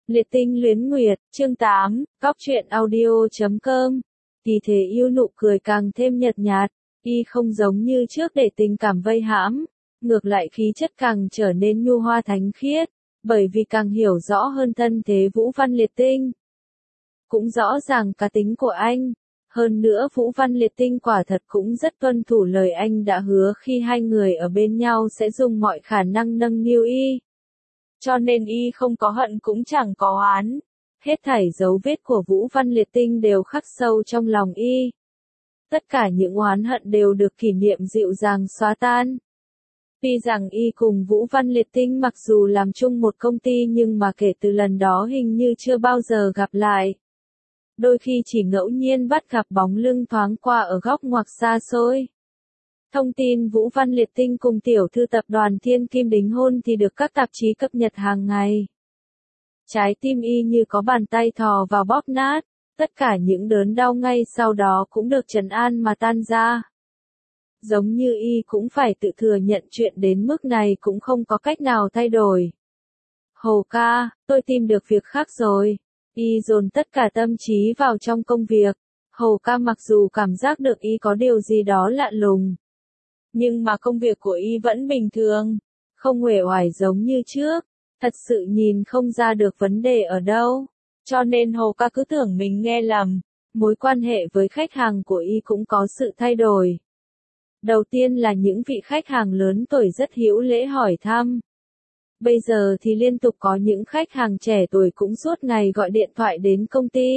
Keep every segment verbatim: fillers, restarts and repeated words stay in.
Liệt tinh luyến nguyệt, chương tám, cóc truyện audio chấm com. Kỳ Thế Yêu nụ cười càng thêm nhợt nhạt, y không giống như trước để tình cảm vây hãm, ngược lại khí chất càng trở nên nhu hoa thánh khiết, bởi vì càng hiểu rõ hơn thân thế Vũ Văn Liệt Tinh. Cũng rõ ràng cá tính của anh, hơn nữa Vũ Văn Liệt Tinh quả thật cũng rất tuân thủ lời anh đã hứa khi hai người ở bên nhau sẽ dùng mọi khả năng nâng niu y. Cho nên y không có hận cũng chẳng có oán. Hết thảy dấu vết của Vũ Văn Liệt Tinh đều khắc sâu trong lòng y. Tất cả những oán hận đều được kỷ niệm dịu dàng xóa tan. Tuy rằng y cùng Vũ Văn Liệt Tinh mặc dù làm chung một công ty nhưng mà kể từ lần đó hình như chưa bao giờ gặp lại. Đôi khi chỉ ngẫu nhiên bắt gặp bóng lưng thoáng qua ở góc ngoặc xa xôi. Thông tin Vũ Văn Liệt Tinh cùng tiểu thư tập đoàn Thiên Kim đính hôn thì được các tạp chí cập nhật hàng ngày. Trái tim y như có bàn tay thò vào bóp nát, tất cả những đớn đau ngay sau đó cũng được trấn an mà tan ra. Giống như y cũng phải tự thừa nhận chuyện đến mức này cũng không có cách nào thay đổi. Hồ ca, tôi tìm được việc khác rồi. Y dồn tất cả tâm trí vào trong công việc. Hồ ca mặc dù cảm giác được y có điều gì đó lạ lùng. Nhưng mà công việc của y vẫn bình thường, không uể oải giống như trước, thật sự nhìn không ra được vấn đề ở đâu. Cho nên Hồ ca cứ tưởng mình nghe lầm, mối quan hệ với khách hàng của y cũng có sự thay đổi. Đầu tiên là những vị khách hàng lớn tuổi rất hữu lễ hỏi thăm. Bây giờ thì liên tục có những khách hàng trẻ tuổi cũng suốt ngày gọi điện thoại đến công ty.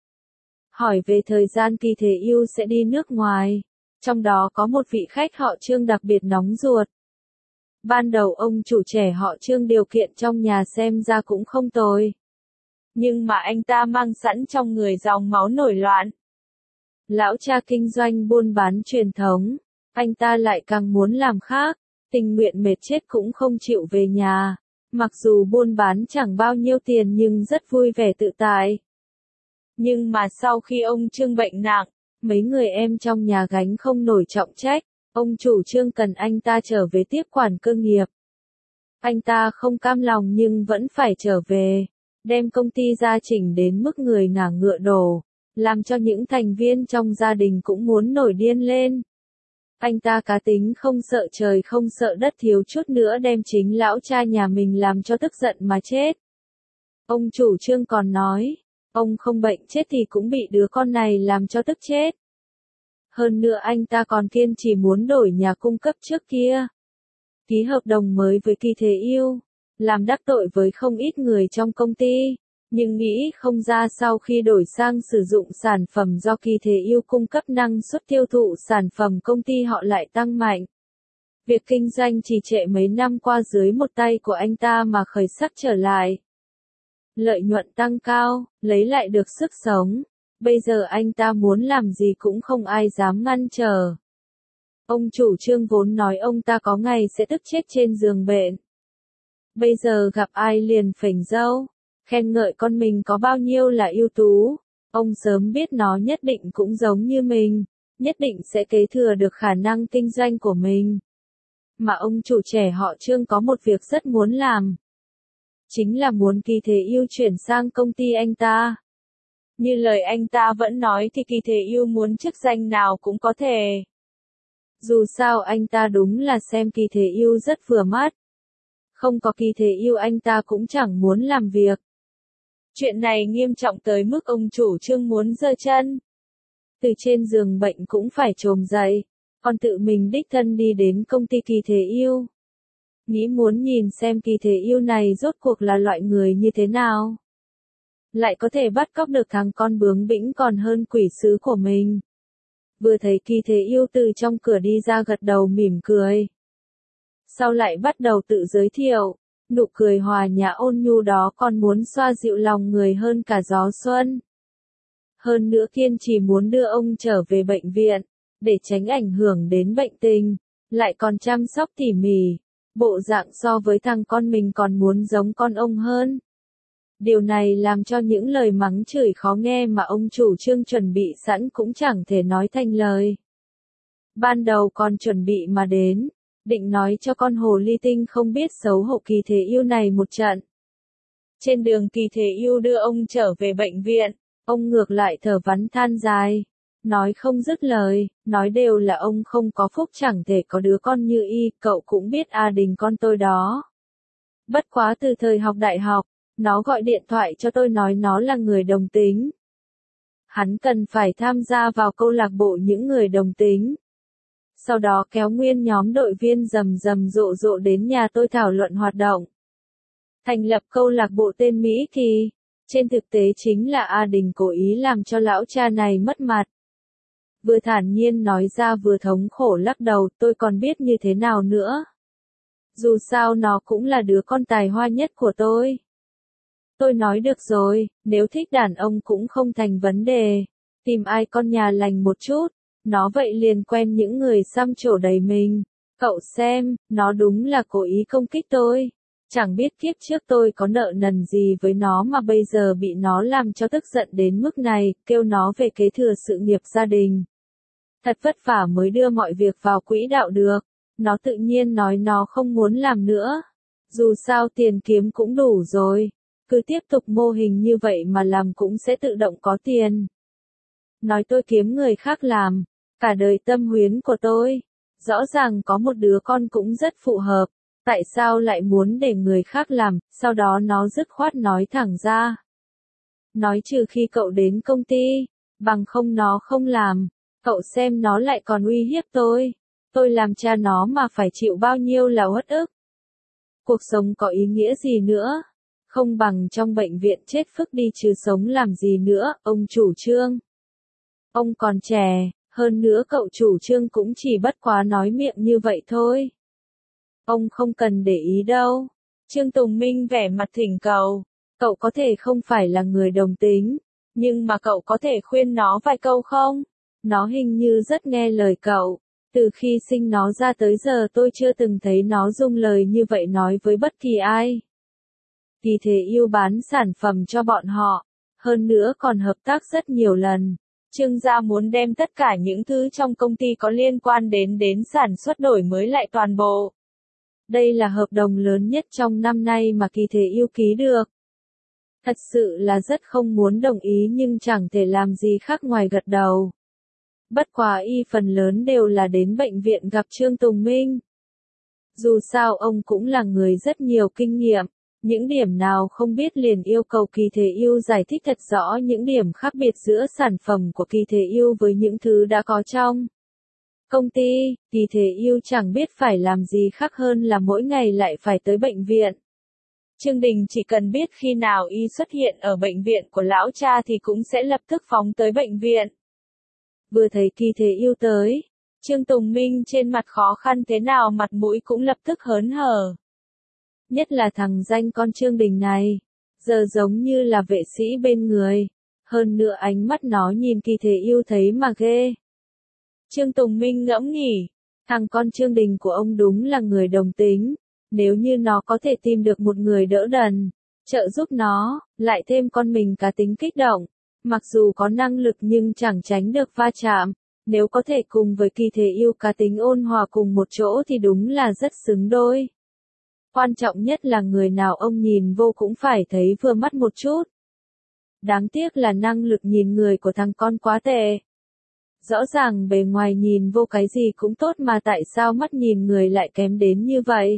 Hỏi về thời gian Kỳ Thế Yêu sẽ đi nước ngoài. Trong đó có một vị khách họ Trương đặc biệt nóng ruột. Ban đầu ông chủ trẻ họ Trương điều kiện trong nhà xem ra cũng không tồi. Nhưng mà anh ta mang sẵn trong người dòng máu nổi loạn. Lão cha kinh doanh buôn bán truyền thống, anh ta lại càng muốn làm khác, tình nguyện mệt chết cũng không chịu về nhà. Mặc dù buôn bán chẳng bao nhiêu tiền nhưng rất vui vẻ tự tại. Nhưng mà sau khi ông Trương bệnh nặng, mấy người em trong nhà gánh không nổi trọng trách, ông chủ Trương cần anh ta trở về tiếp quản cơ nghiệp. Anh ta không cam lòng nhưng vẫn phải trở về, đem công ty gia chỉnh đến mức người ngả ngựa đổ, làm cho những thành viên trong gia đình cũng muốn nổi điên lên. Anh ta cá tính không sợ trời không sợ đất, thiếu chút nữa đem chính lão cha nhà mình làm cho tức giận mà chết. Ông chủ Trương còn nói, ông không bệnh chết thì cũng bị đứa con này làm cho tức chết. Hơn nữa anh ta còn kiên trì muốn đổi nhà cung cấp trước kia. Ký hợp đồng mới với Kỳ Thế Yêu, làm đắc tội với không ít người trong công ty, nhưng nghĩ không ra sau khi đổi sang sử dụng sản phẩm do Kỳ Thế Yêu cung cấp năng suất tiêu thụ sản phẩm công ty họ lại tăng mạnh. Việc kinh doanh trì trệ mấy năm qua dưới một tay của anh ta mà khởi sắc trở lại. Lợi nhuận tăng cao, lấy lại được sức sống. Bây giờ anh ta muốn làm gì cũng không ai dám ngăn trở. Ông chủ Trương vốn nói ông ta có ngày sẽ tức chết trên giường bệnh. Bây giờ gặp ai liền phỉnh râu, khen ngợi con mình có bao nhiêu là ưu tú. Ông sớm biết nó nhất định cũng giống như mình, nhất định sẽ kế thừa được khả năng kinh doanh của mình. Mà ông chủ trẻ họ Trương có một việc rất muốn làm. Chính là muốn Kỳ Thế Yêu chuyển sang công ty anh ta. Như lời anh ta vẫn nói thì Kỳ Thế Yêu muốn chức danh nào cũng có thể. Dù sao anh ta đúng là xem Kỳ Thế Yêu rất vừa mắt. Không có Kỳ Thế Yêu anh ta cũng chẳng muốn làm việc. Chuyện này nghiêm trọng tới mức ông chủ Trương muốn giơ chân. Từ trên giường bệnh cũng phải chồm dậy, còn tự mình đích thân đi đến công ty Kỳ Thế Yêu. Nghĩ muốn nhìn xem Kỳ Thế Yêu này rốt cuộc là loại người như thế nào. Lại có thể bắt cóc được thằng con bướng bĩnh còn hơn quỷ sứ của mình. Vừa thấy Kỳ Thế Yêu từ trong cửa đi ra gật đầu mỉm cười. Sau lại bắt đầu tự giới thiệu, nụ cười hòa nhã ôn nhu đó còn muốn xoa dịu lòng người hơn cả gió xuân. Hơn nữa kiên trì muốn đưa ông trở về bệnh viện, để tránh ảnh hưởng đến bệnh tình, lại còn chăm sóc tỉ mỉ, bộ dạng so với thằng con mình còn muốn giống con ông hơn. Điều này làm cho những lời mắng chửi khó nghe mà ông chủ Trương chuẩn bị sẵn cũng chẳng thể nói thành lời. Ban đầu còn chuẩn bị mà đến, định nói cho con hồ ly tinh không biết xấu hổ Kỳ Thế Yêu này một trận. Trên đường Kỳ Thế Yêu đưa ông trở về bệnh viện, ông ngược lại thở vắn than dài. Nói không dứt lời, nói đều là ông không có phúc chẳng thể có đứa con như y, cậu cũng biết A Đình con tôi đó. Bất quá từ thời học đại học, nó gọi điện thoại cho tôi nói nó là người đồng tính. Hắn cần phải tham gia vào câu lạc bộ những người đồng tính. Sau đó kéo nguyên nhóm đội viên rầm rầm rộ rộ đến nhà tôi thảo luận hoạt động. Thành lập câu lạc bộ tên Mỹ Kỳ, trên thực tế chính là A Đình cố ý làm cho lão cha này mất mặt. Vừa thản nhiên nói ra vừa thống khổ lắc đầu, tôi còn biết như thế nào nữa. Dù sao nó cũng là đứa con tài hoa nhất của tôi. Tôi nói được rồi, nếu thích đàn ông cũng không thành vấn đề. Tìm ai con nhà lành một chút, nó vậy liền quen những người xăm trổ đầy mình. Cậu xem, nó đúng là cố ý công kích tôi. Chẳng biết kiếp trước tôi có nợ nần gì với nó mà bây giờ bị nó làm cho tức giận đến mức này, kêu nó về kế thừa sự nghiệp gia đình. Thật vất vả mới đưa mọi việc vào quỹ đạo được. Nó tự nhiên nói nó không muốn làm nữa. Dù sao tiền kiếm cũng đủ rồi. Cứ tiếp tục mô hình như vậy mà làm cũng sẽ tự động có tiền. Nói tôi kiếm người khác làm. Cả đời tâm huyến của tôi. Rõ ràng có một đứa con cũng rất phù hợp. Tại sao lại muốn để người khác làm, sau đó nó dứt khoát nói thẳng ra. Nói trừ khi cậu đến công ty, bằng không nó không làm. Cậu xem nó lại còn uy hiếp tôi. Tôi làm cha nó mà phải chịu bao nhiêu là uất ức. Cuộc sống có ý nghĩa gì nữa? Không bằng trong bệnh viện chết phức đi chứ sống làm gì nữa, ông chủ trương. Ông còn trẻ, hơn nữa cậu chủ trương cũng chỉ bất quá nói miệng như vậy thôi. Ông không cần để ý đâu. Trương Tùng Minh vẻ mặt thỉnh cầu. Cậu có thể không phải là người đồng tính, nhưng mà cậu có thể khuyên nó vài câu không? Nó hình như rất nghe lời cậu. Từ khi sinh nó ra tới giờ tôi chưa từng thấy nó dùng lời như vậy nói với bất kỳ ai. Kỳ Thế Yêu bán sản phẩm cho bọn họ, hơn nữa còn hợp tác rất nhiều lần. Trương gia muốn đem tất cả những thứ trong công ty có liên quan đến đến sản xuất đổi mới lại toàn bộ. Đây là hợp đồng lớn nhất trong năm nay mà Kỳ Thế Yêu ký được. Thật sự là rất không muốn đồng ý nhưng chẳng thể làm gì khác ngoài gật đầu. Bất quá y phần lớn đều là đến bệnh viện gặp Trương Tùng Minh. Dù sao ông cũng là người rất nhiều kinh nghiệm, những điểm nào không biết liền yêu cầu Kỳ Thế Yêu giải thích thật rõ những điểm khác biệt giữa sản phẩm của Kỳ Thế Yêu với những thứ đã có trong công ty. Kỳ Thế Yêu chẳng biết phải làm gì khác hơn là mỗi ngày lại phải tới bệnh viện. Trương Đình chỉ cần biết khi nào y xuất hiện ở bệnh viện của lão cha thì cũng sẽ lập tức phóng tới bệnh viện. Vừa thấy Kỳ Thế Yêu tới, Trương Tùng Minh trên mặt khó khăn thế nào mặt mũi cũng lập tức hớn hở. Nhất là thằng danh con Trương Đình này, giờ giống như là vệ sĩ bên người, hơn nữa ánh mắt nó nhìn Kỳ Thế Yêu thấy mà ghê. Trương Tùng Minh ngẫm nghĩ, thằng con Trương Đình của ông đúng là người đồng tính, nếu như nó có thể tìm được một người đỡ đần, trợ giúp nó, lại thêm con mình cá tính kích động. Mặc dù có năng lực nhưng chẳng tránh được va chạm, nếu có thể cùng với Kỳ Thế Yêu cá tính ôn hòa cùng một chỗ thì đúng là rất xứng đôi. Quan trọng nhất là người nào ông nhìn vô cũng phải thấy vừa mắt một chút. Đáng tiếc là năng lực nhìn người của thằng con quá tệ. Rõ ràng bề ngoài nhìn vô cái gì cũng tốt mà tại sao mắt nhìn người lại kém đến như vậy?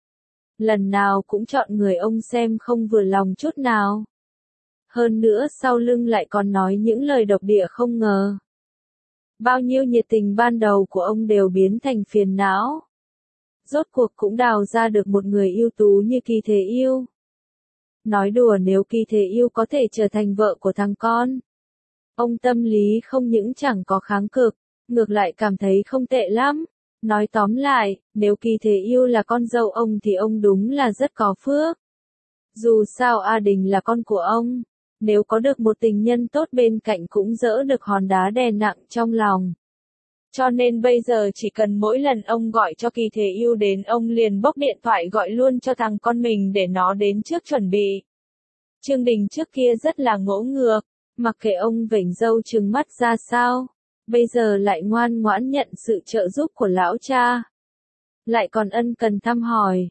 Lần nào cũng chọn người ông xem không vừa lòng chút nào. Hơn nữa sau lưng lại còn nói những lời độc địa không ngờ. Bao nhiêu nhiệt tình ban đầu của ông đều biến thành phiền não. Rốt cuộc cũng đào ra được một người ưu tú như Kỳ Thế Yêu. Nói đùa nếu Kỳ Thế Yêu có thể trở thành vợ của thằng con. Ông tâm lý không những chẳng có kháng cự, ngược lại cảm thấy không tệ lắm. Nói tóm lại, nếu Kỳ Thế Yêu là con dâu ông thì ông đúng là rất có phước. Dù sao A Đình là con của ông. Nếu có được một tình nhân tốt bên cạnh cũng dỡ được hòn đá đè nặng trong lòng. Cho nên bây giờ chỉ cần mỗi lần ông gọi cho Kỳ Thế Yêu đến ông liền bốc điện thoại gọi luôn cho thằng con mình để nó đến trước chuẩn bị. Trương Đình trước kia rất là ngỗ ngược, mặc kệ ông vểnh râu trừng mắt ra sao, bây giờ lại ngoan ngoãn nhận sự trợ giúp của lão cha. Lại còn ân cần thăm hỏi.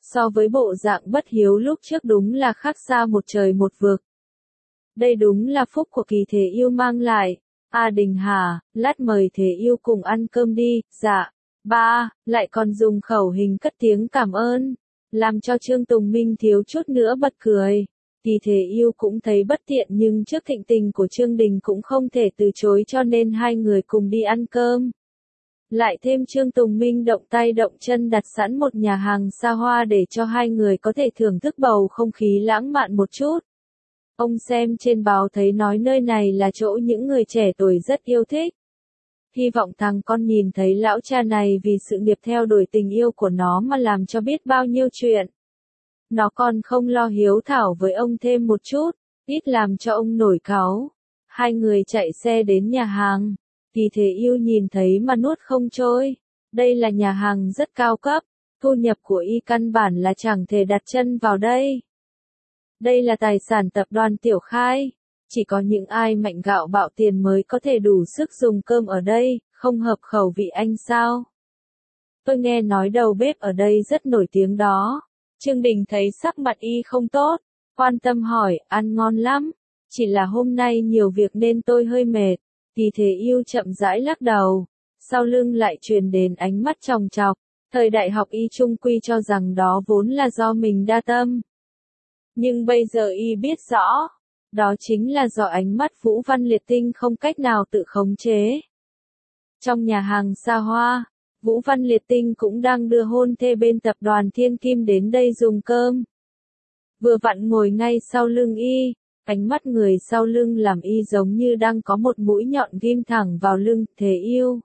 so với bộ dạng bất hiếu lúc trước đúng là khác xa một trời một vực. Đây đúng là phúc của Kỳ Thế Yêu mang lại. A Đình Hà, lát mời Thế Yêu cùng ăn cơm đi. Dạ. Ba, lại còn dùng khẩu hình cất tiếng cảm ơn, làm cho Trương Tùng Minh thiếu chút nữa bật cười. Kỳ Thế Yêu cũng thấy bất tiện nhưng trước thịnh tình của Trương Đình cũng không thể từ chối cho nên hai người cùng đi ăn cơm. Lại thêm Trương Tùng Minh động tay động chân đặt sẵn một nhà hàng xa hoa để cho hai người có thể thưởng thức bầu không khí lãng mạn một chút. Ông xem trên báo thấy nói nơi này là chỗ những người trẻ tuổi rất yêu thích. Hy vọng thằng con nhìn thấy lão cha này vì sự nghiệp theo đuổi tình yêu của nó mà làm cho biết bao nhiêu chuyện. Nó còn không lo hiếu thảo với ông thêm một chút, ít làm cho ông nổi cáu. Hai người chạy xe đến nhà hàng. Kỳ Thế Yêu nhìn thấy mà nuốt không trôi. Đây là nhà hàng rất cao cấp, thu nhập của y căn bản là chẳng thể đặt chân vào đây. Đây là tài sản tập đoàn Tiểu Khai, chỉ có những ai mạnh gạo bạo tiền mới có thể đủ sức dùng cơm ở đây, không hợp khẩu vị anh sao? Tôi nghe nói đầu bếp ở đây rất nổi tiếng đó. Trương Đình thấy sắc mặt y không tốt, quan tâm hỏi, ăn ngon lắm, chỉ là hôm nay nhiều việc nên tôi hơi mệt. Kỳ Thế Yêu chậm rãi lắc đầu, sau lưng lại truyền đến ánh mắt chòng chọc. Thời đại học y trung quy cho rằng đó vốn là do mình đa tâm. Nhưng bây giờ y biết rõ, đó chính là do ánh mắt Vũ Văn Liệt Tinh không cách nào tự khống chế. Trong nhà hàng xa hoa, Vũ Văn Liệt Tinh cũng đang đưa hôn thê bên tập đoàn Thiên Kim đến đây dùng cơm. Vừa vặn ngồi ngay sau lưng y, ánh mắt người sau lưng làm y giống như đang có một mũi nhọn ghim thẳng vào lưng. Thế Yêu.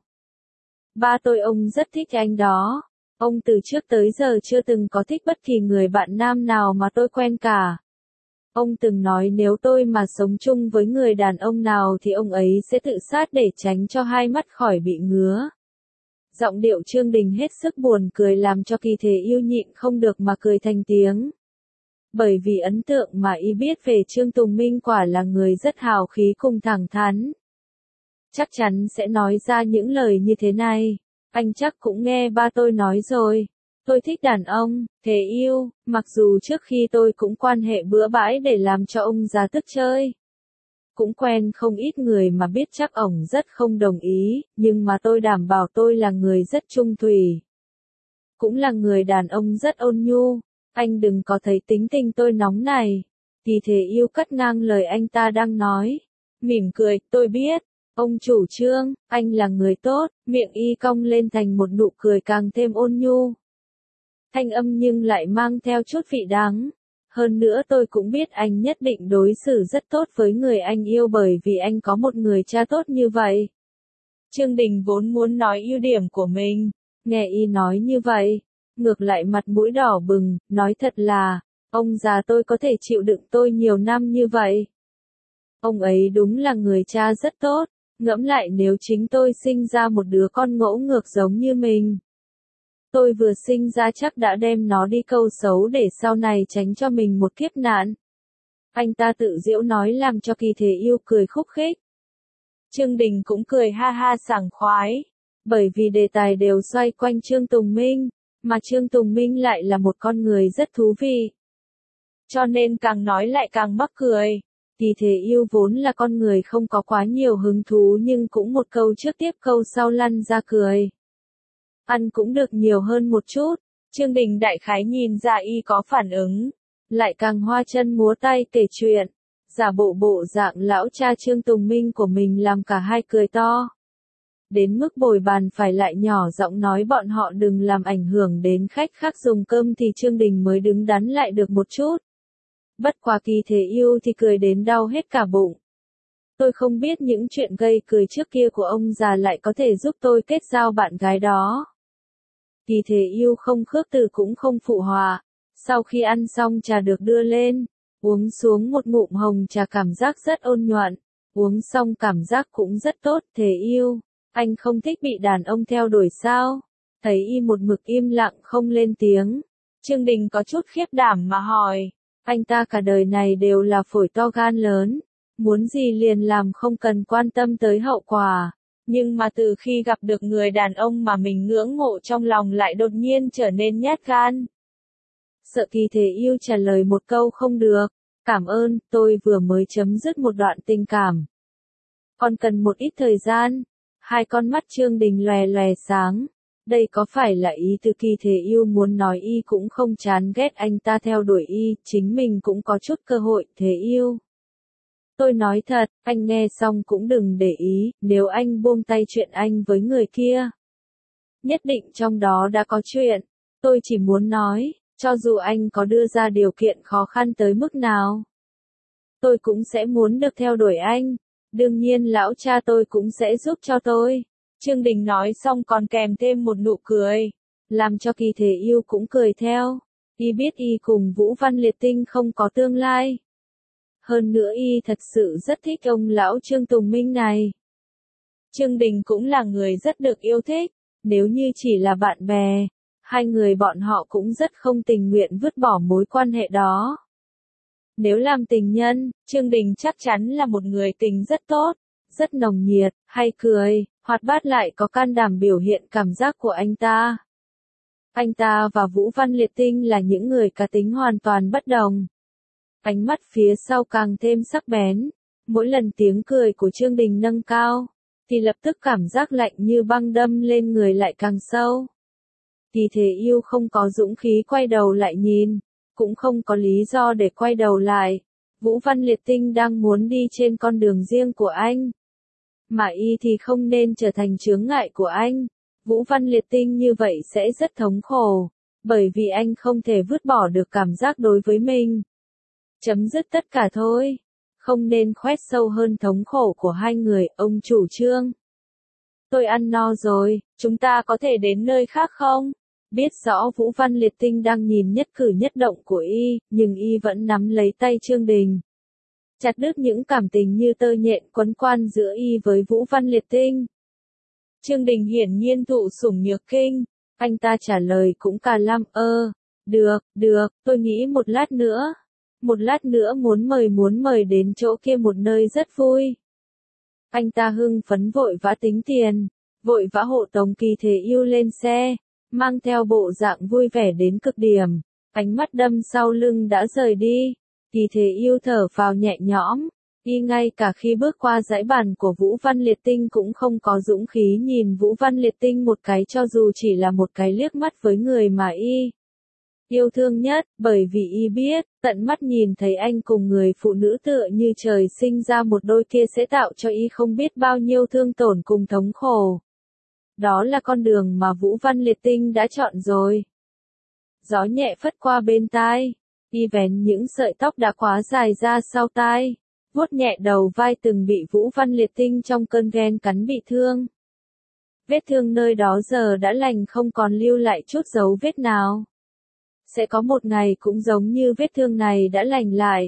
Ba tôi ông rất thích anh đó. Ông từ trước tới giờ chưa từng có thích bất kỳ người bạn nam nào mà tôi quen cả. Ông từng nói nếu tôi mà sống chung với người đàn ông nào thì ông ấy sẽ tự sát để tránh cho hai mắt khỏi bị ngứa. Giọng điệu Trương Đình hết sức buồn cười làm cho Kỳ Thế Yêu nhịn không được mà cười thành tiếng. Bởi vì ấn tượng mà y biết về Trương Tùng Minh quả là người rất hào khí cùng thẳng thắn. Chắc chắn sẽ nói ra những lời như thế này. Anh chắc cũng nghe ba tôi nói rồi. Tôi thích đàn ông. Thế Yêu, mặc dù trước khi tôi cũng quan hệ bừa bãi để làm cho ông già tức chơi. Cũng quen không ít người mà biết chắc ổng rất không đồng ý, nhưng mà tôi đảm bảo tôi là người rất trung thủy. Cũng là người đàn ông rất ôn nhu. Anh đừng có thấy tính tình tôi nóng này. Kỳ Thế Yêu cắt ngang lời anh ta đang nói. Mỉm cười, tôi biết. Ông chủ Trương, anh là người tốt. Miệng y cong lên thành một nụ cười càng thêm ôn nhu. Thanh âm nhưng lại mang theo chút vị đắng. Hơn nữa tôi cũng biết anh nhất định đối xử rất tốt với người anh yêu bởi vì anh có một người cha tốt như vậy. Trương Đình vốn muốn nói ưu điểm của mình. Nghe y nói như vậy. Ngược lại mặt mũi đỏ bừng, nói thật là, ông già tôi có thể chịu đựng tôi nhiều năm như vậy. Ông ấy đúng là người cha rất tốt, ngẫm lại nếu chính tôi sinh ra một đứa con ngỗ ngược giống như mình. Tôi vừa sinh ra chắc đã đem nó đi câu xấu để sau này tránh cho mình một kiếp nạn. Anh ta tự giễu nói làm cho Kỳ Thế Yêu cười khúc khích. Trương Đình cũng cười ha ha sảng khoái, bởi vì đề tài đều xoay quanh Trương Tùng Minh. Mà Trương Tùng Minh lại là một con người rất thú vị. Cho nên càng nói lại càng mắc cười. Kỳ Thế Yêu vốn là con người không có quá nhiều hứng thú nhưng cũng một câu trước tiếp câu sau lăn ra cười. Ăn cũng được nhiều hơn một chút. Trương Đình đại khái nhìn ra y có phản ứng. Lại càng hoa chân múa tay kể chuyện. Giả bộ bộ dạng lão cha Trương Tùng Minh của mình làm cả hai cười to. Đến mức bồi bàn phải lại nhỏ giọng nói bọn họ đừng làm ảnh hưởng đến khách khác dùng cơm thì Trương Đình mới đứng đắn lại được một chút. Bất quá Kỳ Thế Yêu thì cười đến đau hết cả bụng. Tôi không biết những chuyện gây cười trước kia của ông già lại có thể giúp tôi kết giao bạn gái đó. Kỳ Thế Yêu không khước từ cũng không phụ họa. Sau khi ăn xong trà được đưa lên, uống xuống một ngụm hồng trà cảm giác rất ôn nhuận. Uống xong cảm giác cũng rất tốt. Thế Yêu, anh không thích bị đàn ông theo đuổi sao? Thấy y một mực im lặng không lên tiếng. Trương Đình có chút khiếp đảm mà hỏi. Anh ta cả đời này đều là phổi to gan lớn. Muốn gì liền làm không cần quan tâm tới hậu quả. Nhưng mà từ khi gặp được người đàn ông mà mình ngưỡng mộ trong lòng lại đột nhiên trở nên nhát gan. Sợ Kỳ Thế Yêu trả lời một câu không được. Cảm ơn, tôi vừa mới chấm dứt một đoạn tình cảm. Còn cần một ít thời gian. Hai con mắt Trương Đình lòe lòe sáng. Đây có phải là ý từ Kỳ Thế Yêu muốn nói y cũng không chán ghét anh ta theo đuổi y, chính mình cũng có chút cơ hội, Thế Yêu. Tôi nói thật, anh nghe xong cũng đừng để ý, nếu anh buông tay chuyện anh với người kia. Nhất định trong đó đã có chuyện, tôi chỉ muốn nói, cho dù anh có đưa ra điều kiện khó khăn tới mức nào, tôi cũng sẽ muốn được theo đuổi anh, đương nhiên lão cha tôi cũng sẽ giúp cho tôi. Trương Đình nói xong còn kèm thêm một nụ cười, làm cho Kỳ Thế Yêu cũng cười theo. Y biết y cùng Vũ Văn Liệt Tinh không có tương lai. Hơn nữa y thật sự rất thích ông lão Trương Tùng Minh này. Trương Đình cũng là người rất được yêu thích, nếu như chỉ là bạn bè, hai người bọn họ cũng rất không tình nguyện vứt bỏ mối quan hệ đó. Nếu làm tình nhân, Trương Đình chắc chắn là một người tình rất tốt, rất nồng nhiệt, hay cười, hoạt bát lại có can đảm biểu hiện cảm giác của anh ta. Anh ta và Vũ Văn Liệt Tinh là những người cá tính hoàn toàn bất đồng. Ánh mắt phía sau càng thêm sắc bén, mỗi lần tiếng cười của Trương Đình nâng cao, thì lập tức cảm giác lạnh như băng đâm lên người lại càng sâu. Kỳ Thế Yêu không có dũng khí quay đầu lại nhìn, cũng không có lý do để quay đầu lại. Vũ Văn Liệt Tinh đang muốn đi trên con đường riêng của anh, mà y thì không nên trở thành chướng ngại của anh. Vũ Văn Liệt Tinh như vậy sẽ rất thống khổ, bởi vì anh không thể vứt bỏ được cảm giác đối với mình. Chấm dứt tất cả thôi, không nên khoét sâu hơn thống khổ của hai người, ông chủ Trương. Tôi ăn no rồi, chúng ta có thể đến nơi khác không? Biết rõ Vũ Văn Liệt Tinh đang nhìn nhất cử nhất động của y, nhưng y vẫn nắm lấy tay Trương Đình. Chặt đứt những cảm tình như tơ nhện quấn quan giữa y với Vũ Văn Liệt Tinh. Trương Đình hiển nhiên thụ sủng nhược kinh, anh ta trả lời cũng cà lăm ơ, được, được, tôi nghĩ một lát nữa. Một lát nữa muốn mời muốn mời đến chỗ kia một nơi rất vui. Anh ta hưng phấn vội vã tính tiền, vội vã hộ tống Kỳ Thế Yêu lên xe, mang theo bộ dạng vui vẻ đến cực điểm, ánh mắt đâm sau lưng đã rời đi. Kỳ Thế Yêu thở phào nhẹ nhõm, y ngay cả khi bước qua dãy bàn của Vũ Văn Liệt Tinh cũng không có dũng khí nhìn Vũ Văn Liệt Tinh một cái cho dù chỉ là một cái liếc mắt với người mà y yêu thương nhất, bởi vì y biết, tận mắt nhìn thấy anh cùng người phụ nữ tựa như trời sinh ra một đôi kia sẽ tạo cho y không biết bao nhiêu thương tổn cùng thống khổ. Đó là con đường mà Vũ Văn Liệt Tinh đã chọn rồi. Gió nhẹ phất qua bên tai, y vén những sợi tóc đã quá dài ra sau tai, vuốt nhẹ đầu vai từng bị Vũ Văn Liệt Tinh trong cơn ghen cắn bị thương. Vết thương nơi đó giờ đã lành không còn lưu lại chút dấu vết nào. Sẽ có một ngày cũng giống như vết thương này đã lành lại.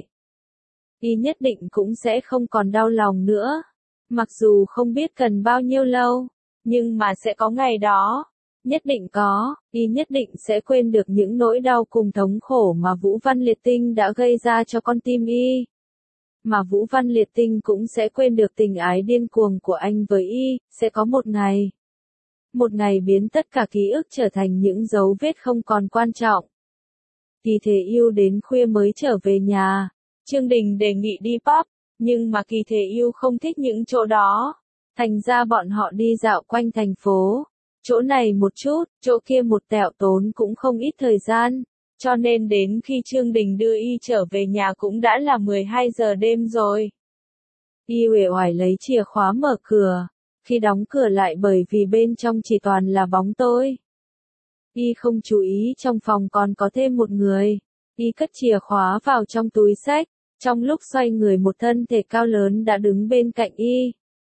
Y nhất định cũng sẽ không còn đau lòng nữa. Mặc dù không biết cần bao nhiêu lâu, nhưng mà sẽ có ngày đó. Nhất định có, y nhất định sẽ quên được những nỗi đau cùng thống khổ mà Vũ Văn Liệt Tinh đã gây ra cho con tim y. Mà Vũ Văn Liệt Tinh cũng sẽ quên được tình ái điên cuồng của anh với y, sẽ có một ngày. Một ngày biến tất cả ký ức trở thành những dấu vết không còn quan trọng. Kỳ Thế Yêu đến khuya mới trở về nhà. Trương Đình đề nghị đi pub, nhưng mà Kỳ Thế Yêu không thích những chỗ đó. Thành ra bọn họ đi dạo quanh thành phố. Chỗ này một chút, chỗ kia một tẹo tốn cũng không ít thời gian. Cho nên đến khi Trương Đình đưa y trở về nhà cũng đã là mười hai giờ đêm rồi. Y uể oải lấy chìa khóa mở cửa. Khi đóng cửa lại bởi vì bên trong chỉ toàn là bóng tối. Y không chú ý trong phòng còn có thêm một người. Y cất chìa khóa vào trong túi xách. Trong lúc xoay người một thân thể cao lớn đã đứng bên cạnh y.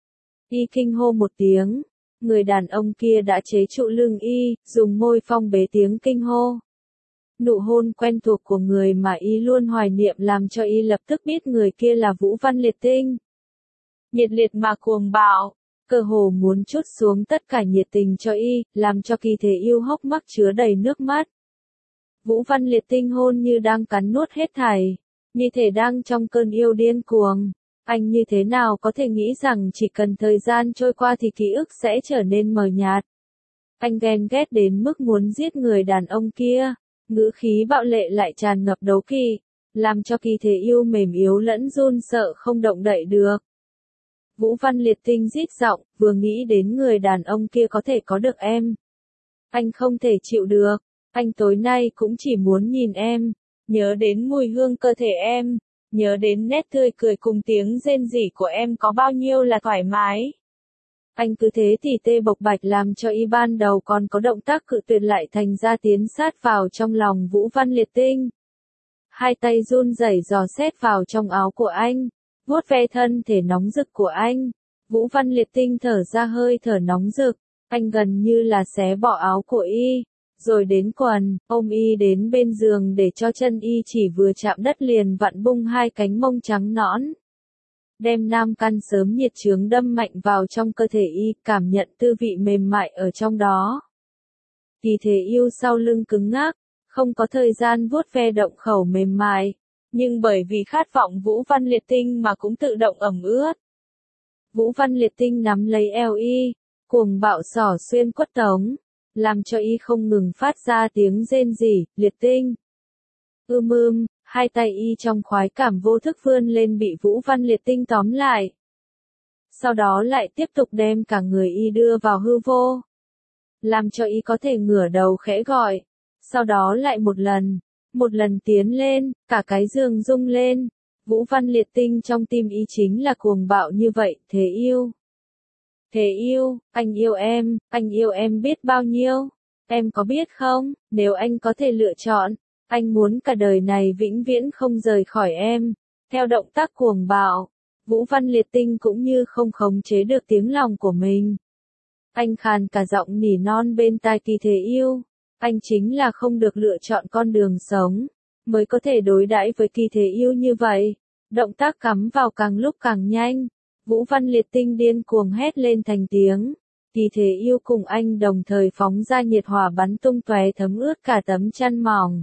Y kinh hô một tiếng. Người đàn ông kia đã chế trụ lưng y, dùng môi phong bế tiếng kinh hô. Nụ hôn quen thuộc của người mà y luôn hoài niệm làm cho y lập tức biết người kia là Vũ Văn Liệt Tinh. Nhiệt liệt mà cuồng bạo, cơ hồ muốn trút xuống tất cả nhiệt tình cho y, làm cho Kỳ Thế Yêu hốc mắt chứa đầy nước mắt. Vũ Văn Liệt Tinh hôn như đang cắn nuốt hết thảy, như thể đang trong cơn yêu điên cuồng. Anh như thế nào có thể nghĩ rằng chỉ cần thời gian trôi qua thì ký ức sẽ trở nên mờ nhạt. Anh ghen ghét đến mức muốn giết người đàn ông kia. ngữ khí bạo lệ lại tràn ngập đố kỵ, làm cho Kỳ Thế Yêu mềm yếu lẫn run sợ không động đậy được. Vũ Văn Liệt Tinh rít giọng, vừa nghĩ đến người đàn ông kia có thể có được em. Anh không thể chịu được, anh tối nay cũng chỉ muốn nhìn em, nhớ đến mùi hương cơ thể em, nhớ đến nét tươi cười cùng tiếng rên rỉ của em có bao nhiêu là thoải mái. Anh cứ thế tỉ tê bộc bạch làm cho y ban đầu còn có động tác cự tuyệt lại thành ra tiến sát vào trong lòng Vũ Văn Liệt Tinh. Hai tay run rẩy dò xét vào trong áo của anh, vuốt ve thân thể nóng rực của anh. Vũ Văn Liệt Tinh thở ra hơi thở nóng rực, anh gần như là xé bỏ áo của y, rồi đến quần, ôm y đến bên giường để cho chân y chỉ vừa chạm đất liền vặn bung hai cánh mông trắng nõn. Đem nam căn sớm nhiệt chướng đâm mạnh vào trong cơ thể y, cảm nhận tư vị mềm mại ở trong đó. Kỳ Thế Yêu sau lưng cứng ngắc, không có thời gian vuốt ve động khẩu mềm mại, nhưng bởi vì khát vọng Vũ Văn Liệt Tinh mà cũng tự động ẩm ướt. Vũ Văn Liệt Tinh nắm lấy eo y, cuồng bạo xỏ xuyên quất tống, làm cho y không ngừng phát ra tiếng rên rỉ. Liệt Tinh. Ưm ưm, hai tay y trong khoái cảm vô thức vươn lên bị Vũ Văn Liệt Tinh tóm lại. Sau đó lại tiếp tục đem cả người y đưa vào hư vô, làm cho y có thể ngửa đầu khẽ gọi. Sau đó lại một lần, một lần tiến lên, cả cái giường rung lên. Vũ Văn Liệt Tinh trong tim y chính là cuồng bạo như vậy. Thế Yêu. Thế Yêu, anh yêu em, anh yêu em biết bao nhiêu. Em có biết không, nếu anh có thể lựa chọn, anh muốn cả đời này vĩnh viễn không rời khỏi em. Theo động tác cuồng bạo, Vũ Văn Liệt Tinh cũng như không khống chế được tiếng lòng của mình. Anh khàn cả giọng nỉ non bên tai Kỳ Thế Yêu. Anh chính là không được lựa chọn con đường sống, mới có thể đối đãi với Kỳ Thế Yêu như vậy. Động tác cắm vào càng lúc càng nhanh. Vũ Văn Liệt Tinh điên cuồng hét lên thành tiếng. Kỳ Thế Yêu cùng anh đồng thời phóng ra nhiệt hỏa bắn tung tóe thấm ướt cả tấm chăn mỏng.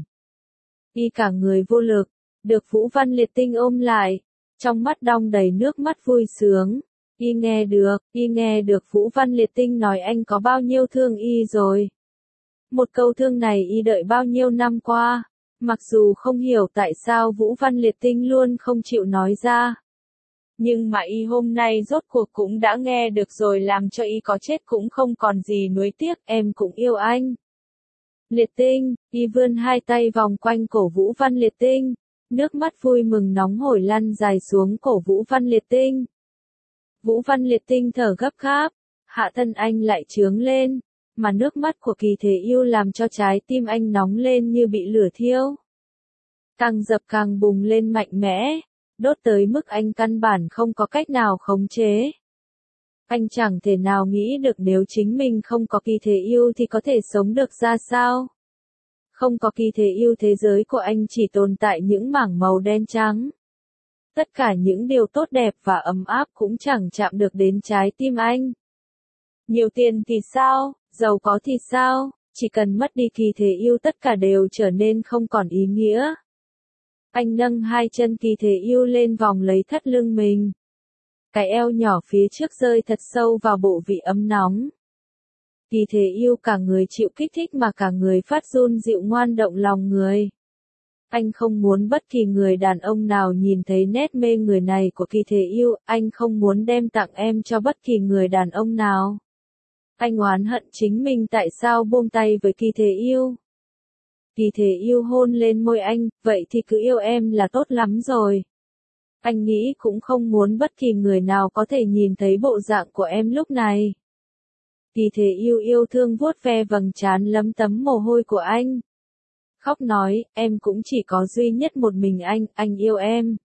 Y cả người vô lực, được Vũ Văn Liệt Tinh ôm lại, trong mắt đong đầy nước mắt vui sướng. Y nghe được, y nghe được Vũ Văn Liệt Tinh nói anh có bao nhiêu thương y rồi. Một câu thương này y đợi bao nhiêu năm qua, mặc dù không hiểu tại sao Vũ Văn Liệt Tinh luôn không chịu nói ra. Nhưng mà y hôm nay rốt cuộc cũng đã nghe được rồi, làm cho y có chết cũng không còn gì nuối tiếc. Em cũng yêu anh. Liệt Tinh, y vươn hai tay vòng quanh cổ Vũ Văn Liệt Tinh, nước mắt vui mừng nóng hổi lăn dài xuống cổ Vũ Văn Liệt Tinh. Vũ Văn Liệt Tinh thở gấp gáp, hạ thân anh lại trướng lên, mà nước mắt của Kỳ Thế Yêu làm cho trái tim anh nóng lên như bị lửa thiêu. Càng dập càng bùng lên mạnh mẽ, đốt tới mức anh căn bản không có cách nào khống chế. Anh chẳng thể nào nghĩ được nếu chính mình không có Kỳ Thế Yêu thì có thể sống được ra sao. Không có Kỳ Thế Yêu, thế giới của anh chỉ tồn tại những mảng màu đen trắng. Tất cả những điều tốt đẹp và ấm áp cũng chẳng chạm được đến trái tim anh. Nhiều tiền thì sao, giàu có thì sao, chỉ cần mất đi Kỳ Thế Yêu tất cả đều trở nên không còn ý nghĩa. Anh nâng hai chân Kỳ Thế Yêu lên vòng lấy thắt lưng mình. Cái eo nhỏ phía trước rơi thật sâu vào bộ vị ấm nóng. Kỳ Thế Yêu cả người chịu kích thích mà cả người phát run dịu ngoan động lòng người. Anh không muốn bất kỳ người đàn ông nào nhìn thấy nét mê người này của Kỳ Thế Yêu, anh không muốn đem tặng em cho bất kỳ người đàn ông nào. Anh oán hận chính mình tại sao buông tay với Kỳ Thế Yêu. Kỳ Thế Yêu hôn lên môi anh, vậy thì cứ yêu em là tốt lắm rồi. Anh nghĩ cũng không muốn bất kỳ người nào có thể nhìn thấy bộ dạng của em lúc này. Kỳ Thế Yêu yêu thương vuốt ve vầng trán lấm tấm mồ hôi của anh. Khóc nói, em cũng chỉ có duy nhất một mình anh, anh yêu em.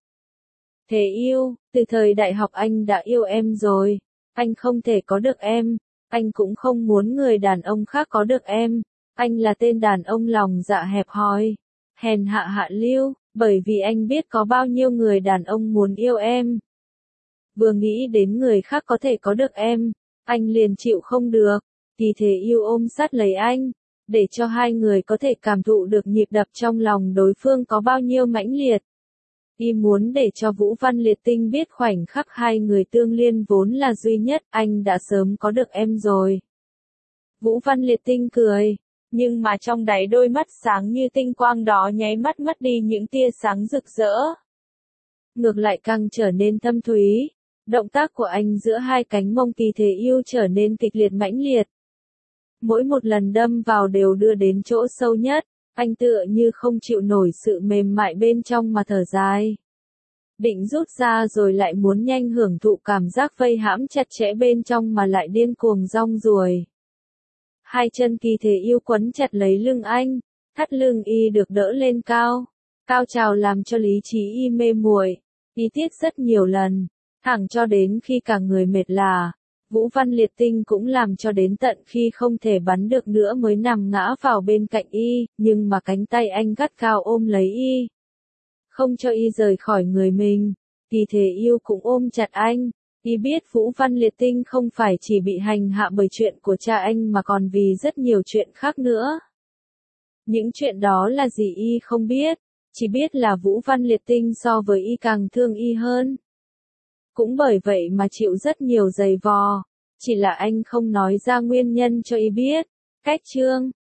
Thế Yêu, từ thời đại học anh đã yêu em rồi. Anh không thể có được em. Anh cũng không muốn người đàn ông khác có được em. Anh là tên đàn ông lòng dạ hẹp hòi, hèn hạ hạ lưu, bởi vì anh biết có bao nhiêu người đàn ông muốn yêu em. Vừa nghĩ đến người khác có thể có được em, anh liền chịu không được. Kỳ Thế Yêu ôm sát lấy anh, để cho hai người có thể cảm thụ được nhịp đập trong lòng đối phương có bao nhiêu mãnh liệt. Y muốn để cho Vũ Văn Liệt Tinh biết khoảnh khắc hai người tương liên vốn là duy nhất, anh đã sớm có được em rồi. Vũ Văn Liệt Tinh cười, Nhưng mà trong đáy đôi mắt sáng như tinh quang đó nháy mắt mất đi những tia sáng rực rỡ. Ngược lại càng trở nên thâm thúy. Động tác của anh giữa hai cánh mông Kỳ Thế Yêu trở nên kịch liệt mãnh liệt. Mỗi một lần đâm vào đều đưa đến chỗ sâu nhất, anh tựa như không chịu nổi sự mềm mại bên trong mà thở dài. Định rút ra rồi lại muốn nhanh hưởng thụ cảm giác vây hãm chặt chẽ bên trong mà lại điên cuồng rong ruổi. Hai chân Kỳ Thế Yêu quấn chặt lấy lưng anh, thắt lưng y được đỡ lên cao. Cao trào làm cho lý trí y mê muội, y tiết rất nhiều lần, thẳng cho đến khi cả người mệt lả. Vũ Văn Liệt Tinh cũng làm cho đến tận khi không thể bắn được nữa mới nằm ngã vào bên cạnh y, nhưng mà cánh tay anh gắt gao ôm lấy y. Không cho y rời khỏi người mình, Kỳ Thế Yêu cũng ôm chặt anh. Y biết Vũ Văn Liệt Tinh không phải chỉ bị hành hạ bởi chuyện của cha anh mà còn vì rất nhiều chuyện khác nữa. Những chuyện đó là gì y không biết, chỉ biết là Vũ Văn Liệt Tinh so với y càng thương y hơn. Cũng bởi vậy mà chịu rất nhiều giày vò, chỉ là anh không nói ra nguyên nhân cho y biết. Cách chương